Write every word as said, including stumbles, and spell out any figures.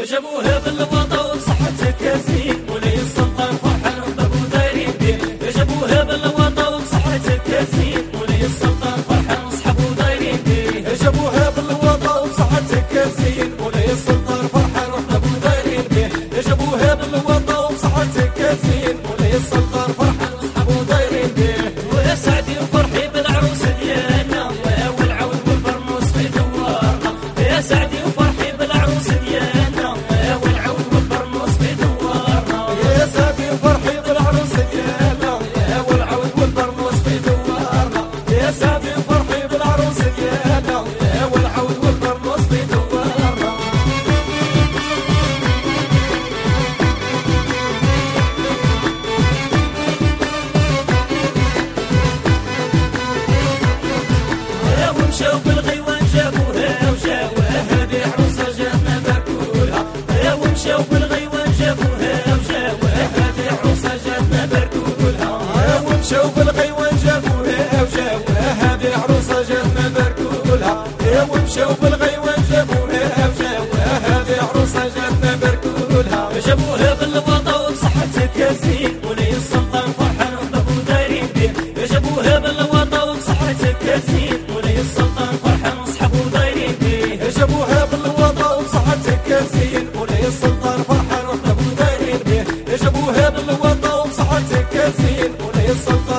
جابوها بالوطا وصحتك زين ولي السلطان فرحان وطبو دايرين بيه. جابوها بالوطا وصحتك زين ولي السلطان فرحان وصحبو دايرين بيه. جابوها بالوطا وصحتك زين ولي السلطان فرحان وطبو دايرين بيه. جابوها بالوطا وصحتك زين ولي السلطان فرحان وصحبو دايرين بيه. ويا سعدي وفرحي بالعروس ديالنا والعود والبرنوس في دوارنا. يا سعدي وفرحي بالعروس ديالنا والعود والبرنوس في دوارنا. يا سعدي وفرحي بالعروس ديالنا والعود والبرنوس في دوارنا. يا سعدي وفرحي بالعروس ديالنا والعود والبرنوس في دوارنا. ومشاو بالغيوان جابوها وجاوها هذه عروسة جاتنا بركولها. ومشاو بالغيوان جابوها وجاوها هذه عروسة جاتنا بركولها. ومشاو بالغيوان جابوها وجاوها هذه عروسة جاتنا بركولها. ومشاو بالغيوان جابوها وجاوها هذه عروسة جاتنا بركولها. جابوها بالوطا وصحتك زين ولي السلطان فرحان وطبو دايرين بيه. جابوها بالوطا وصحتك زين ولي السلطان فرحان وصحبو دايرين بيه. جابوها بالوطا وصحتك زين ولي السلطان فرحان وطبو دايرين بيه. جابوها بالوطا وصحتك زين ولي السلطان